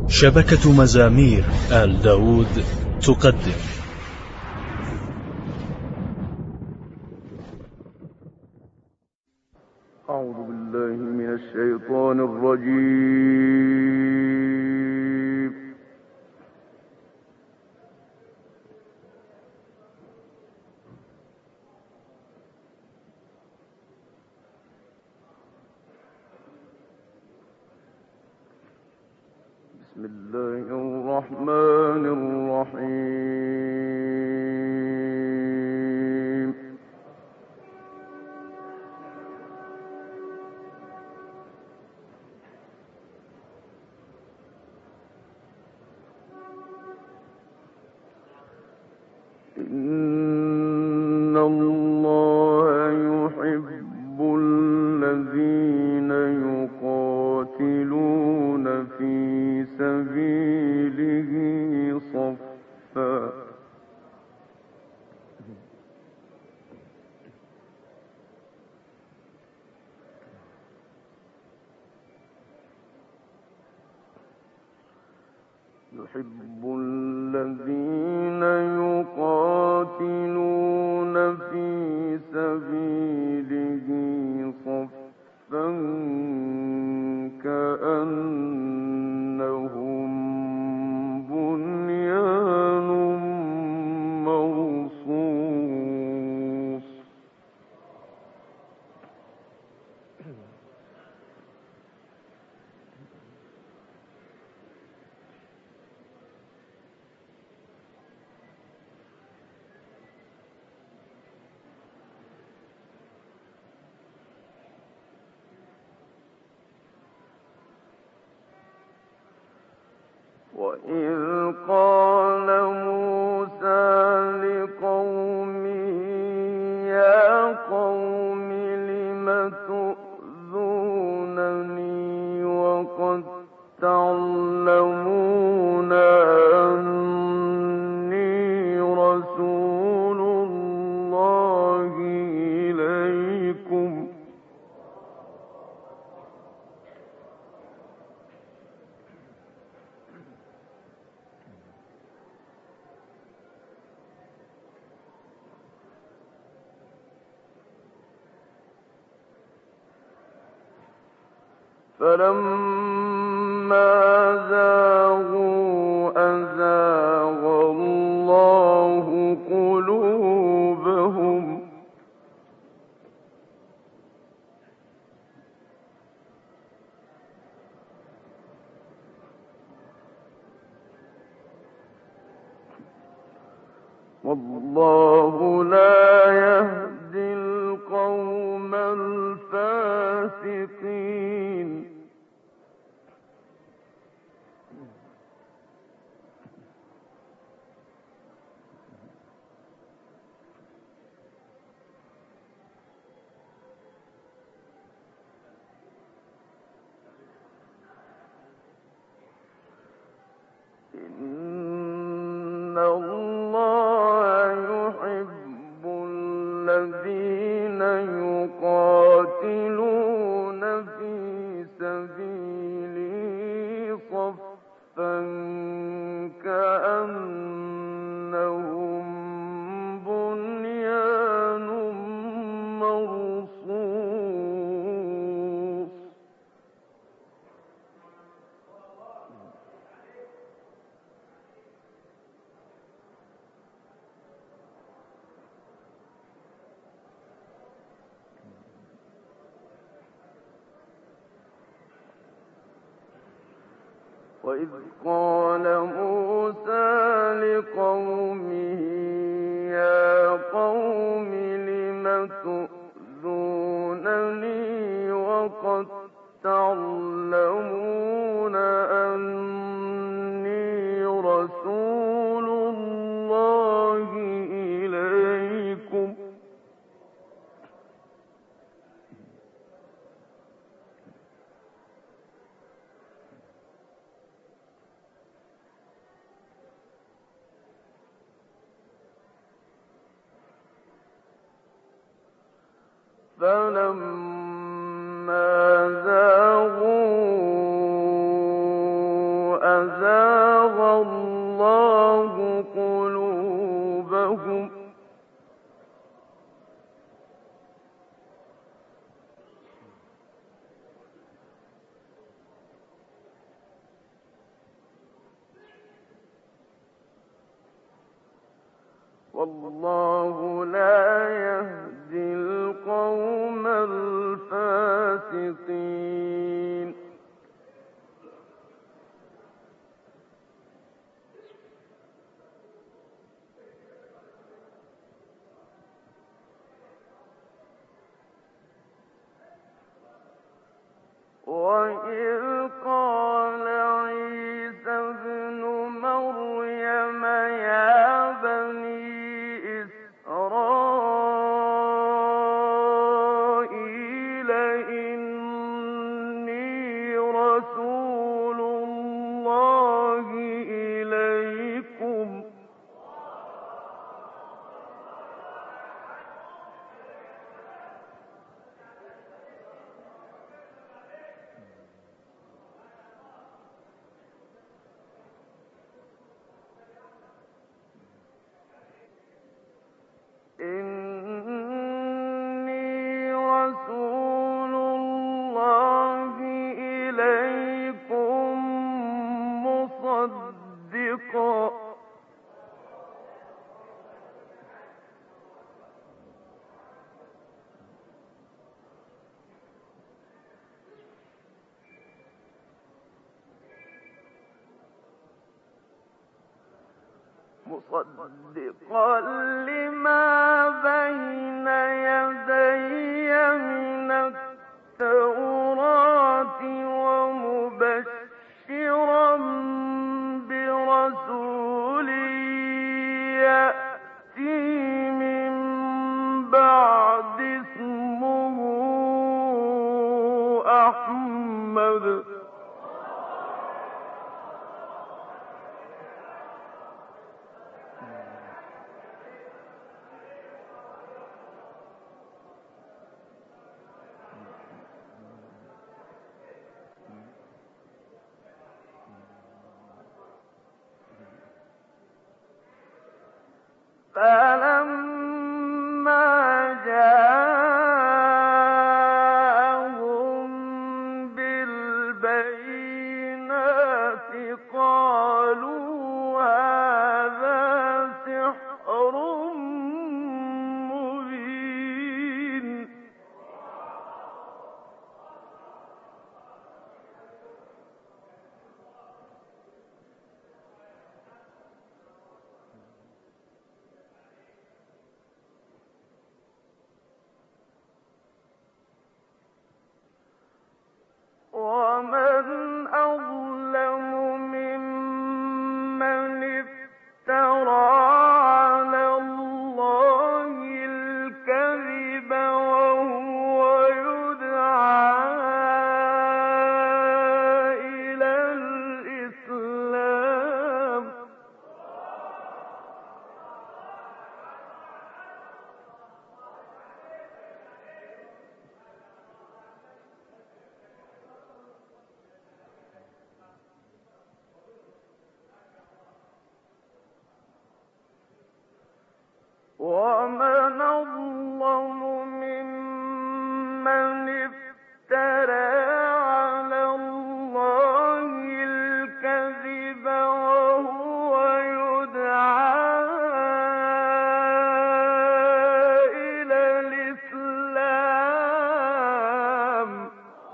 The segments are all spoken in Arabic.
شبكة مزامير آل داود تقدم أعوذ بالله من الشيطان الرجيم. بسم الله الرحمن الرحيم. إن الله يحب الذين يقاتلون في سبيله صفا يحب الذين يقاتلون في سبيله صفا كأنهم بنيان مرصوص. وإذ قال موسى لقومه يا قوم لم تؤذونني وقد تعلمون أني رسول الله إليكم فلما زاغوا أزاغ الله قلوبهم والله لا يهدي القوم الفاسقين. إن الله يحب الذين يقاتلون في سبيله صفا كأنهم بنيان مرصوص. وإذ قال موسى لقومه يا قوم لم تؤذونني وقد تعلمون أني رسول الله إليكم فلما زاغوا أزاغ الله قلوبهم والله لا يهدي القوم الفاسقين وإذ قال عيسى ابن مريم يا بني إسرائيل إني رسول الله إليكم إني رسول الله إليكم مصدقا لما بين يدي من التوراة ومبشرا برسول يأتي من بعد اسمه أحمد فلما جاءهم بالبينات قالوا هذا سحر مبين ومن أظلم ممن افترى على الله الكذب وهو يدعى إلى الإسلام ومن أظلم ممن افترى على الله الكذب وهو يدعى إلى الإسلام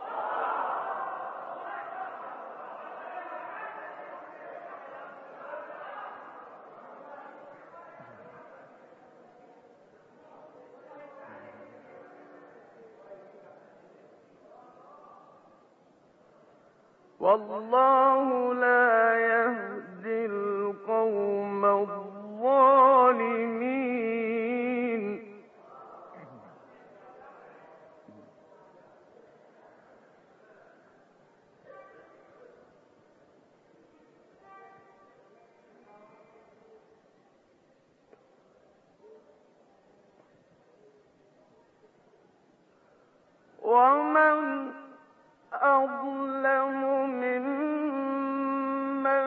والله لا يهدي القوم الظالمين ومن أظلم ممن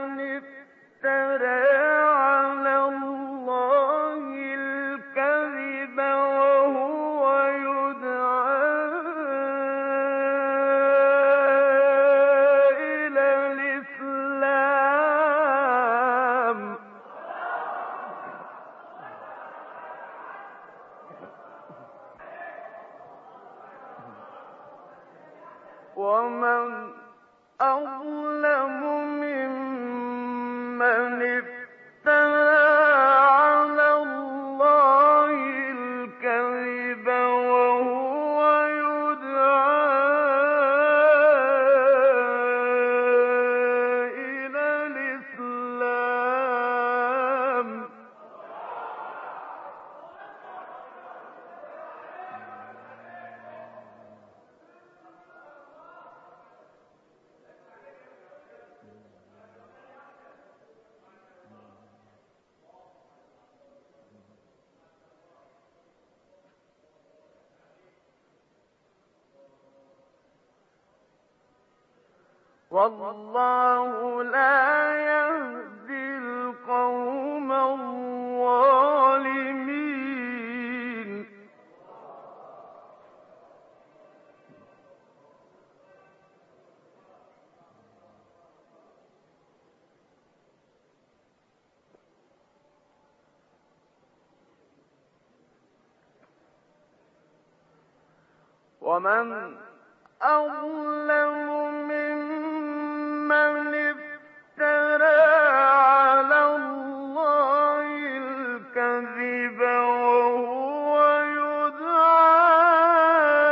أظلم ممن افترى على الله الكذب وهو يدعى إلى الإسلام. والله لا يهدي القوم الظالمين. ومن أظلم ممن افترى على الله الكذب وهو يدعى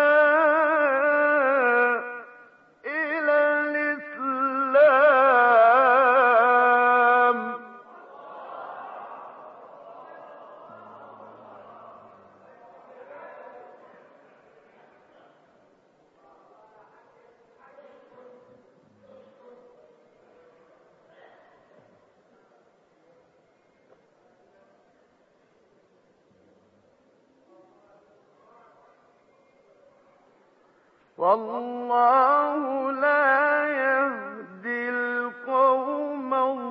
إلى الإسلام. والله لا يهدي القوم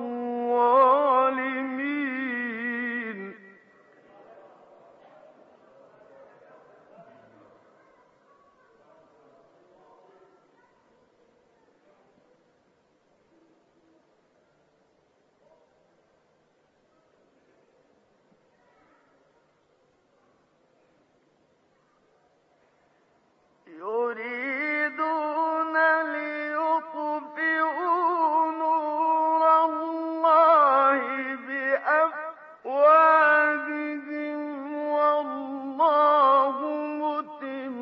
الظالمين. يريدون ليطفئوا نور الله بأفواههم والله متم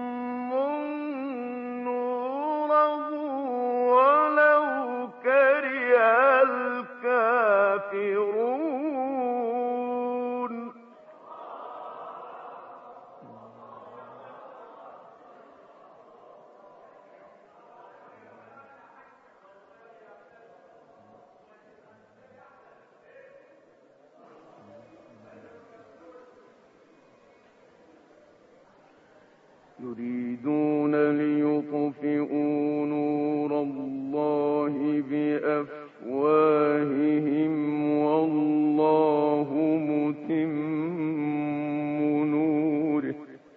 نوره ولو كره الكافرون. يريدون ليطفئوا نور الله بأفواههم والله متم نوره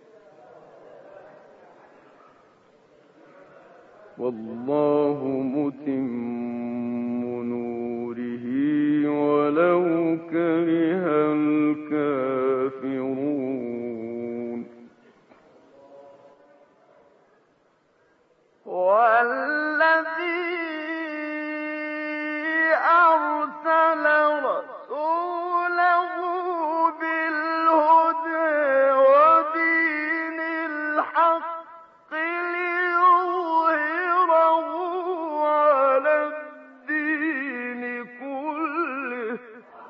ولو كره الكافرون. والذي أرسل رسوله بالهدى ودين الحق ليظهره على الدين كله.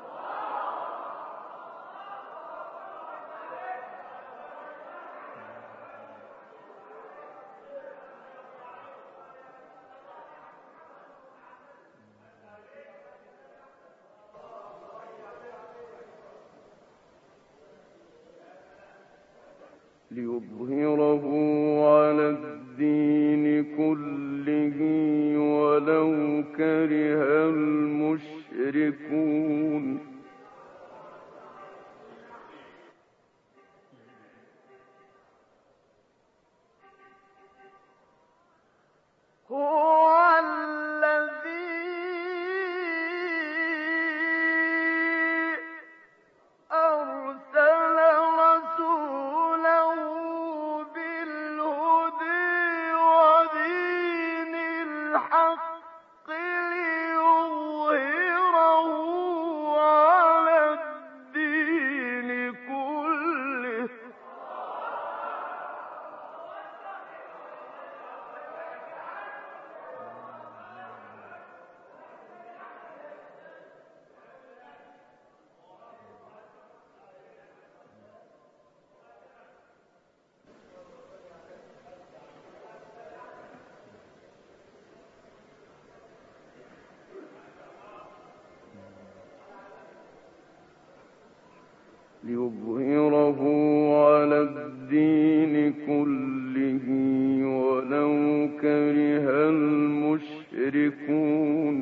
ليظهره على الدين كله ولو كره المشركون. هو الذي أرسل رسوله بالهدى ودين الحق ليظهره على الدين كله ولو كره المشركون.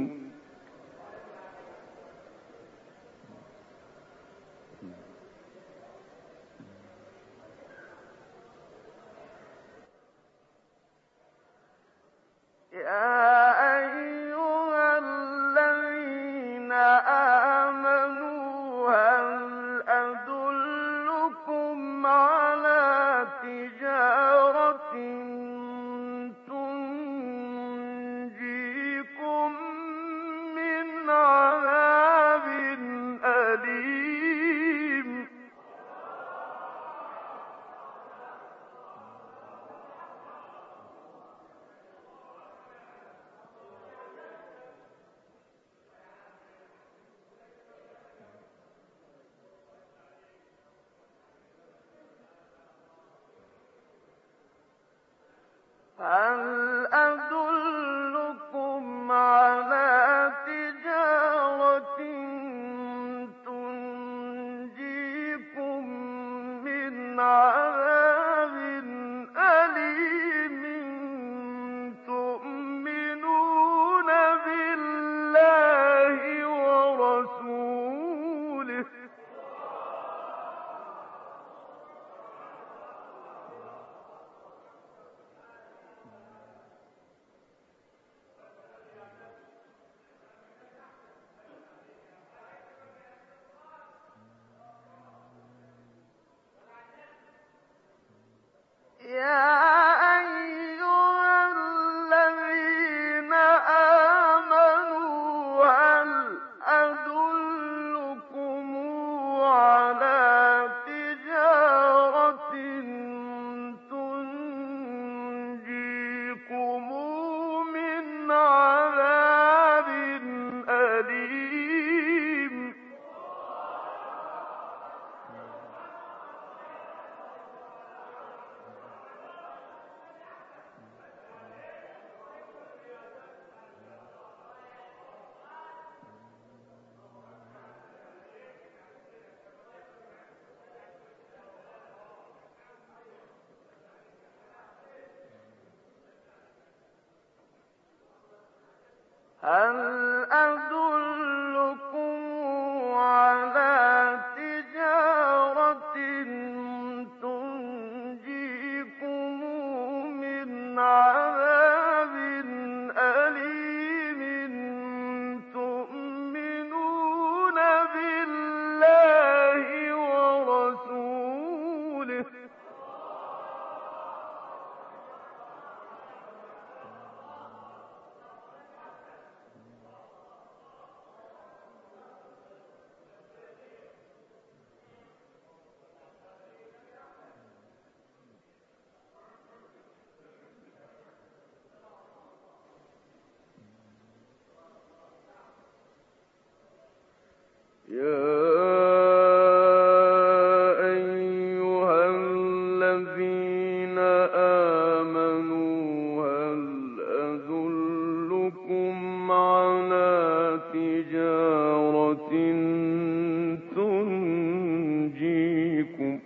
هل أدلكم على تجارة تنجيكم من عذاب أليم تؤمنون بالله ورسوله يا أيها الذين آمنوا هل أدلكم على تجارة تنجيكم من عذاب أليم هل أدلكم على تجارة تنجيكم من عذاب أليم تؤمنون بالله ورسوله يا أيها الذين آمنوا هل أدلكم على تجارة تنجيكم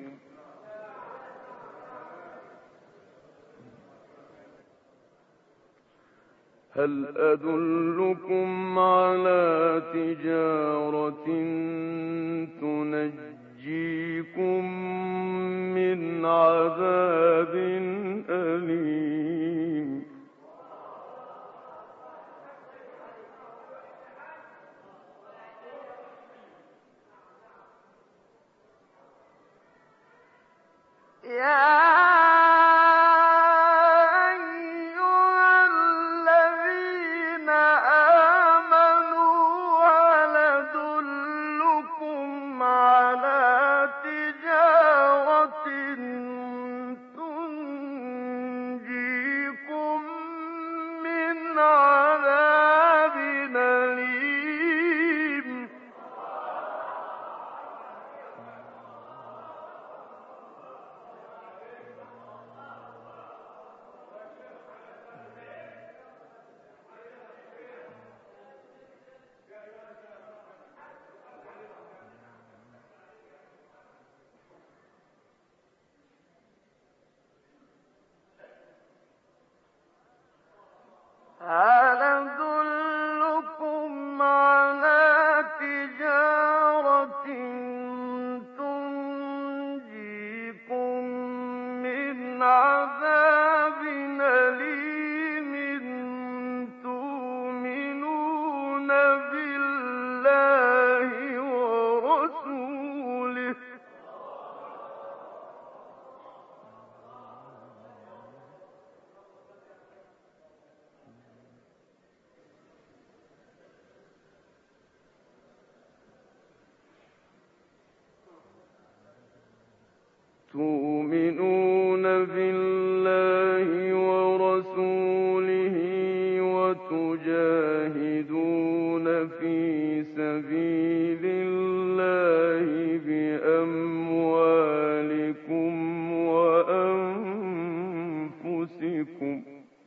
هل أدلكم على تجارة تنجيكم من عذاب أليم يا في سبيل الله بأموالكم وأنفسكم.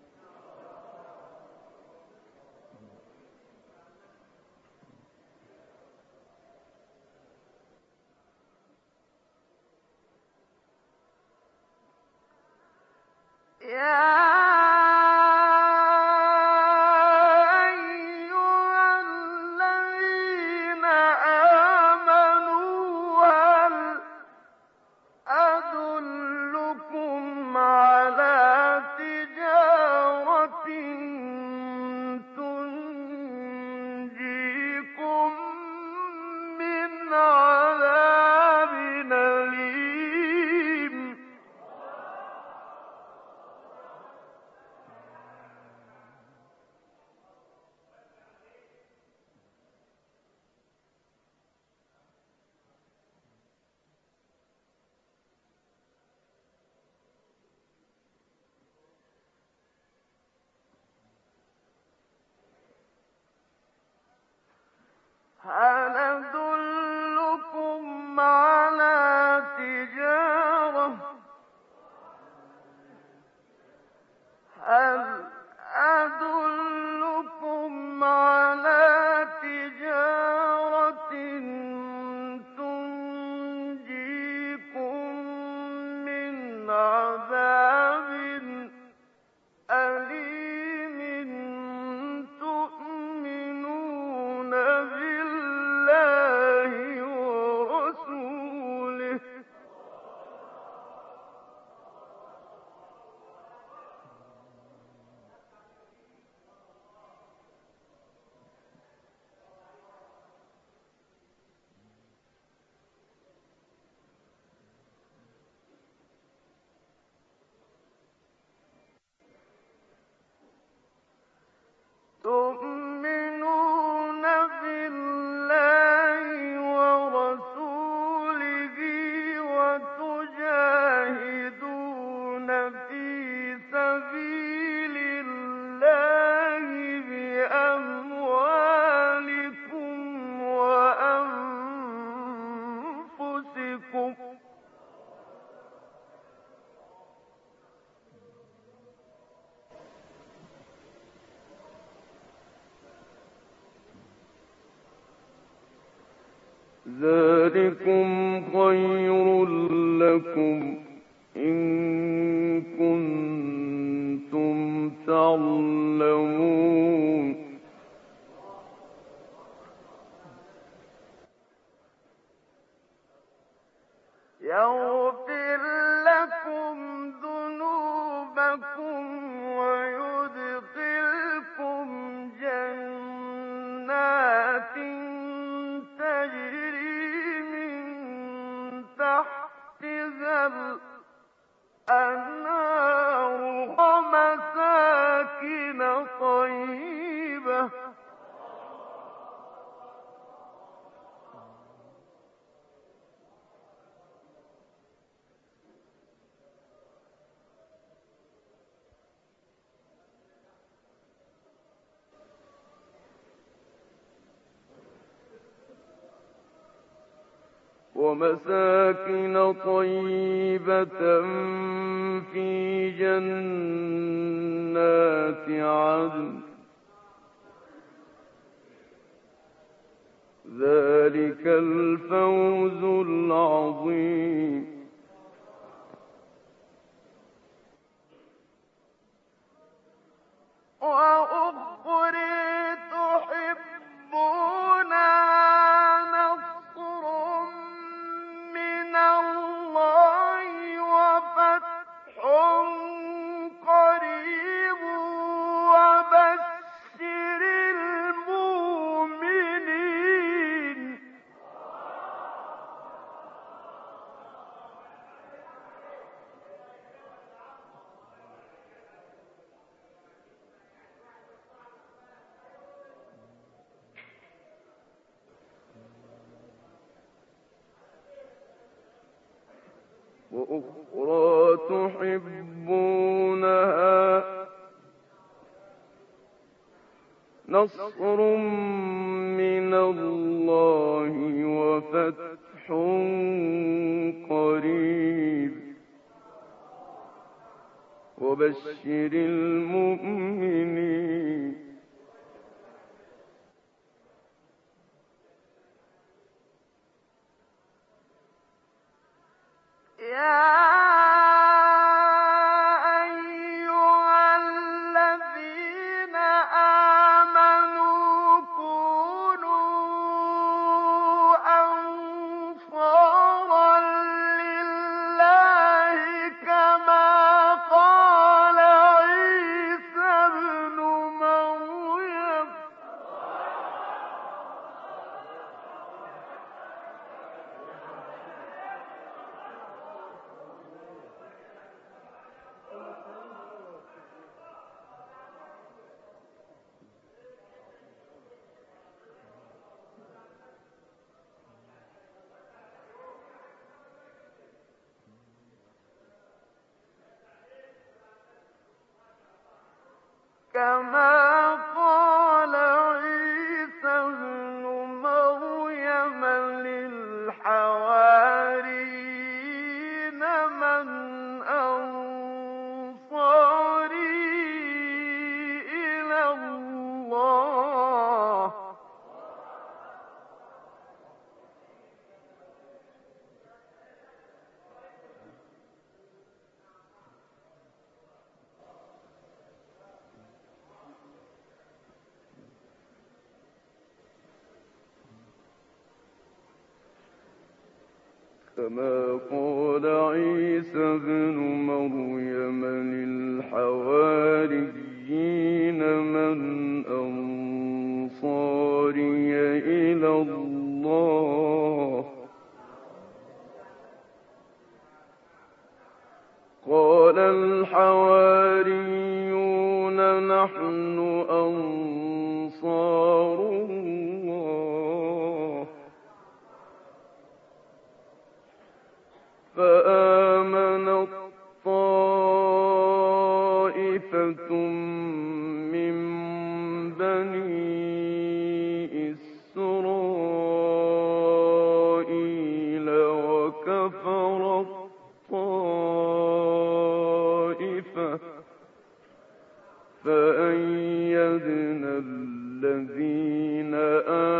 هل أدلكم على تجارة تنجيكم من عذاب أليم تؤمنون بالله ورسوله وتجاهدون في سبيل الله بأموالكم وأنفسكم. ذلكم خير لكم إن كنتم تعلمون. يغفر لكم ذنوبكم ويدخلكم جنات تجري من تحتها الأنهار ومساكن طيبة في جنات عدن ذلك الفوز العظيم. وأخرى تحبونها نصر من الله وفتح قريب وبشر المؤمنين. وأخرى تحبونها نصر وبشر المؤمنين كما قال عيسى ابن مريم للحواريين من أنصاري إلى الله كما قال عيسى ابن مريم للحواريين من أنصاري إلى الله قال الحواريون نحن أنصار الله فآمنت طائفة من بني إسرائيل وكفرت طائفة فأيدنا الذين